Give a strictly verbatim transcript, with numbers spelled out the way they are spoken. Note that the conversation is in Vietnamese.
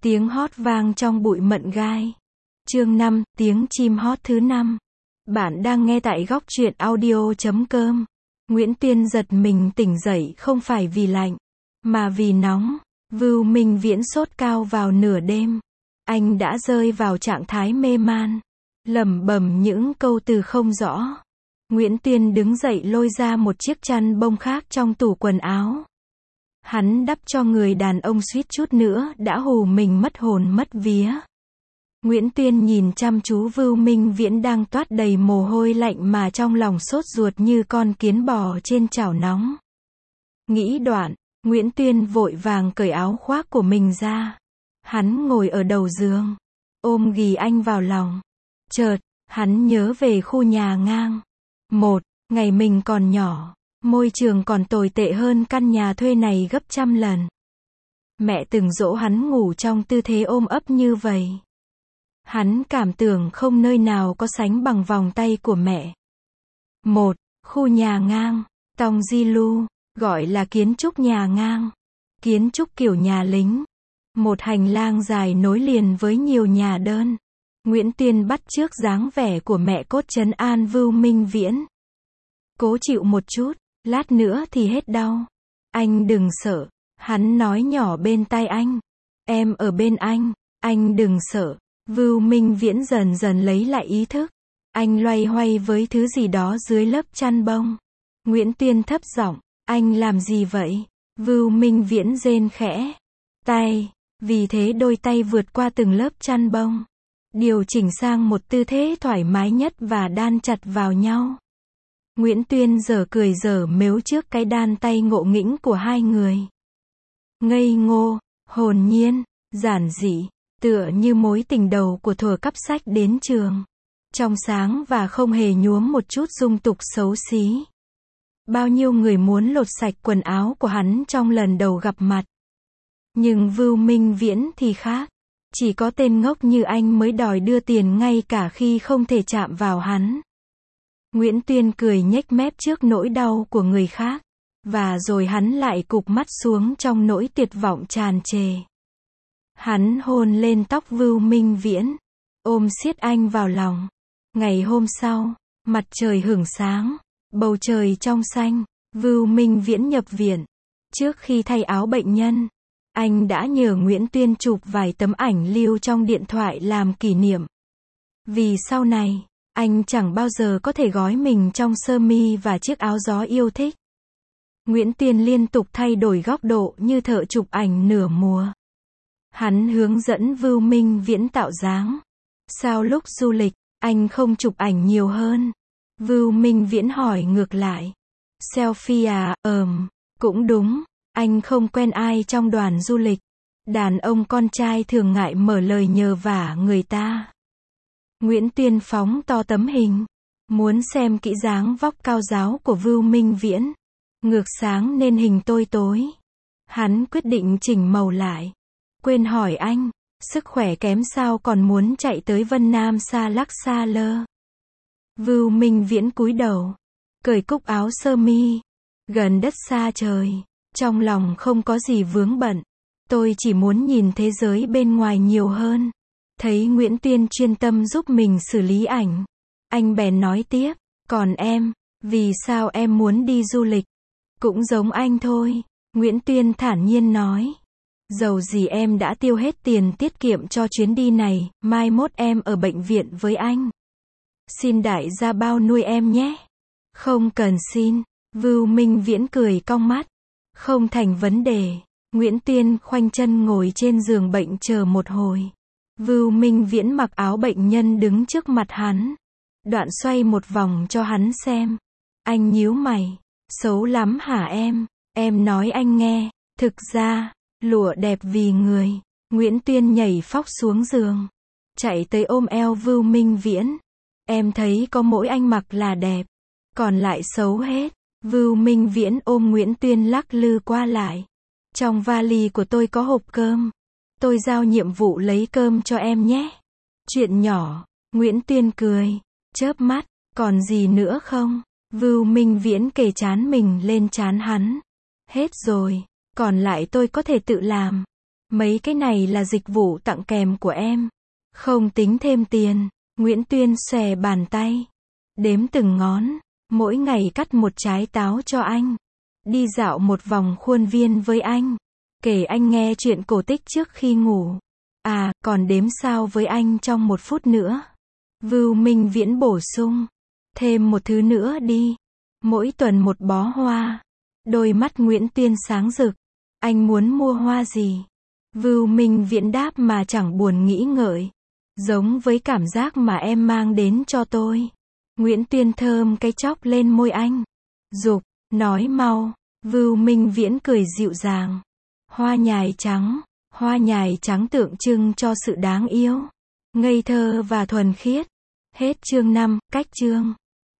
Tiếng hót vang trong bụi mận gai. Chương năm, tiếng chim hót thứ năm. Bạn đang nghe tại góc truyện audio chấm com. Nguyễn Tuyên giật mình tỉnh dậy không phải vì lạnh, mà vì nóng. Vưu Minh Viễn sốt cao vào nửa đêm. Anh đã rơi vào trạng thái mê man, lẩm bẩm những câu từ không rõ. Nguyễn Tuyên đứng dậy lôi ra một chiếc chăn bông khác trong tủ quần áo. Hắn đắp cho người đàn ông suýt chút nữa đã hù mình mất hồn mất vía. Nguyễn Tuyên nhìn chăm chú Vưu Minh Viễn đang toát đầy mồ hôi lạnh mà trong lòng sốt ruột như con kiến bò trên chảo nóng. Nghĩ đoạn, Nguyễn Tuyên vội vàng cởi áo khoác của mình ra. Hắn ngồi ở đầu giường, ôm ghì anh vào lòng. Chợt, hắn nhớ về khu nhà ngang. Một, ngày mình còn nhỏ, môi trường còn tồi tệ hơn căn nhà thuê này gấp trăm lần. Mẹ từng dỗ hắn ngủ trong tư thế ôm ấp như vậy. Hắn cảm tưởng không nơi nào có sánh bằng vòng tay của mẹ. Một, khu nhà ngang, Tong Di Lu, gọi là kiến trúc nhà ngang. Kiến trúc kiểu nhà lính. Một hành lang dài nối liền với nhiều nhà đơn. Nguyễn Tuyên bắt chước dáng vẻ của mẹ cốt trấn an Vưu Minh Viễn. Cố chịu một chút, lát nữa thì hết đau. Anh đừng sợ, hắn nói nhỏ bên tai anh. Em ở bên anh, anh đừng sợ. Vưu Minh Viễn dần dần lấy lại ý thức. Anh loay hoay với thứ gì đó dưới lớp chăn bông. Nguyễn Tuyên thấp giọng, anh làm gì vậy? Vưu Minh Viễn rên khẽ. Tay, vì thế đôi tay vượt qua từng lớp chăn bông, điều chỉnh sang một tư thế thoải mái nhất và đan chặt vào nhau. Nguyễn Tuyên giở cười giở mếu trước cái đan tay ngộ nghĩnh của hai người. Ngây ngô, hồn nhiên, giản dị, tựa như mối tình đầu của thuở cắp sách đến trường. Trong sáng và không hề nhuốm một chút dung tục xấu xí. Bao nhiêu người muốn lột sạch quần áo của hắn trong lần đầu gặp mặt. Nhưng Vưu Minh Viễn thì khác. Chỉ có tên ngốc như anh mới đòi đưa tiền ngay cả khi không thể chạm vào hắn. Nguyễn Tuyên cười nhếch mép trước nỗi đau của người khác. Và rồi hắn lại cụp mắt xuống trong nỗi tuyệt vọng tràn trề. Hắn hôn lên tóc Vưu Minh Viễn, ôm siết anh vào lòng. Ngày hôm sau, mặt trời hửng sáng, bầu trời trong xanh. Vưu Minh Viễn nhập viện. Trước khi thay áo bệnh nhân, anh đã nhờ Nguyễn Tuyên chụp vài tấm ảnh lưu trong điện thoại làm kỷ niệm. Vì sau này, anh chẳng bao giờ có thể gói mình trong sơ mi và chiếc áo gió yêu thích. Nguyễn Tuyên liên tục thay đổi góc độ như thợ chụp ảnh nửa mùa. Hắn hướng dẫn Vưu Minh Viễn tạo dáng. Sao lúc du lịch, anh không chụp ảnh nhiều hơn? Vưu Minh Viễn hỏi ngược lại. Selfie à, ờm, cũng đúng. Anh không quen ai trong đoàn du lịch. Đàn ông con trai thường ngại mở lời nhờ vả người ta. Nguyễn Tuyên phóng to tấm hình. Muốn xem kỹ dáng vóc cao ráo của Vưu Minh Viễn. Ngược sáng nên hình tôi tối. Hắn quyết định chỉnh màu lại. Quên hỏi anh, sức khỏe kém sao còn muốn chạy tới Vân Nam xa lắc xa lơ. Vưu Minh Viễn cúi đầu, cởi cúc áo sơ mi. Gần đất xa trời, trong lòng không có gì vướng bận. Tôi chỉ muốn nhìn thế giới bên ngoài nhiều hơn. Thấy Nguyễn Tuyên chuyên tâm giúp mình xử lý ảnh, anh bèn nói tiếp, còn em, vì sao em muốn đi du lịch? Cũng giống anh thôi, Nguyễn Tuyên thản nhiên nói. Dầu gì em đã tiêu hết tiền tiết kiệm cho chuyến đi này, mai mốt em ở bệnh viện với anh. Xin đại gia bao nuôi em nhé. Không cần xin. Vưu Minh Viễn cười cong mắt. Không thành vấn đề. Nguyễn Tuyên khoanh chân ngồi trên giường bệnh chờ một hồi. Vưu Minh Viễn mặc áo bệnh nhân đứng trước mặt hắn. Đoạn xoay một vòng cho hắn xem. Anh nhíu mày. Xấu lắm hả em? Em nói anh nghe. Thực ra, lụa đẹp vì người. Nguyễn Tuyên nhảy phóc xuống giường, chạy tới ôm eo Vưu Minh Viễn. Em thấy có mỗi anh mặc là đẹp, còn lại xấu hết. Vưu Minh Viễn ôm Nguyễn Tuyên lắc lư qua lại. Trong vali của tôi có hộp cơm. Tôi giao nhiệm vụ lấy cơm cho em nhé. Chuyện nhỏ. Nguyễn Tuyên cười, chớp mắt. Còn gì nữa không? Vưu Minh Viễn kề trán mình lên trán hắn. Hết rồi. Còn lại tôi có thể tự làm. Mấy cái này là dịch vụ tặng kèm của em. Không tính thêm tiền. Nguyễn Tuyên xòe bàn tay. Đếm từng ngón. Mỗi ngày cắt một trái táo cho anh. Đi dạo một vòng khuôn viên với anh. Kể anh nghe chuyện cổ tích trước khi ngủ. À, còn đếm sao với anh trong một phút nữa. Vưu Minh Viễn bổ sung. Thêm một thứ nữa đi. Mỗi tuần một bó hoa. Đôi mắt Nguyễn Tuyên sáng rực. Anh muốn mua hoa gì? Vưu Minh Viễn đáp mà chẳng buồn nghĩ ngợi. Giống với cảm giác mà em mang đến cho tôi. Nguyễn Tuyên thơm cái chóp lên môi anh. Dục, nói mau. Vưu Minh Viễn cười dịu dàng. Hoa nhài trắng. Hoa nhài trắng tượng trưng cho sự đáng yêu, ngây thơ và thuần khiết. Hết chương năm, cách chương.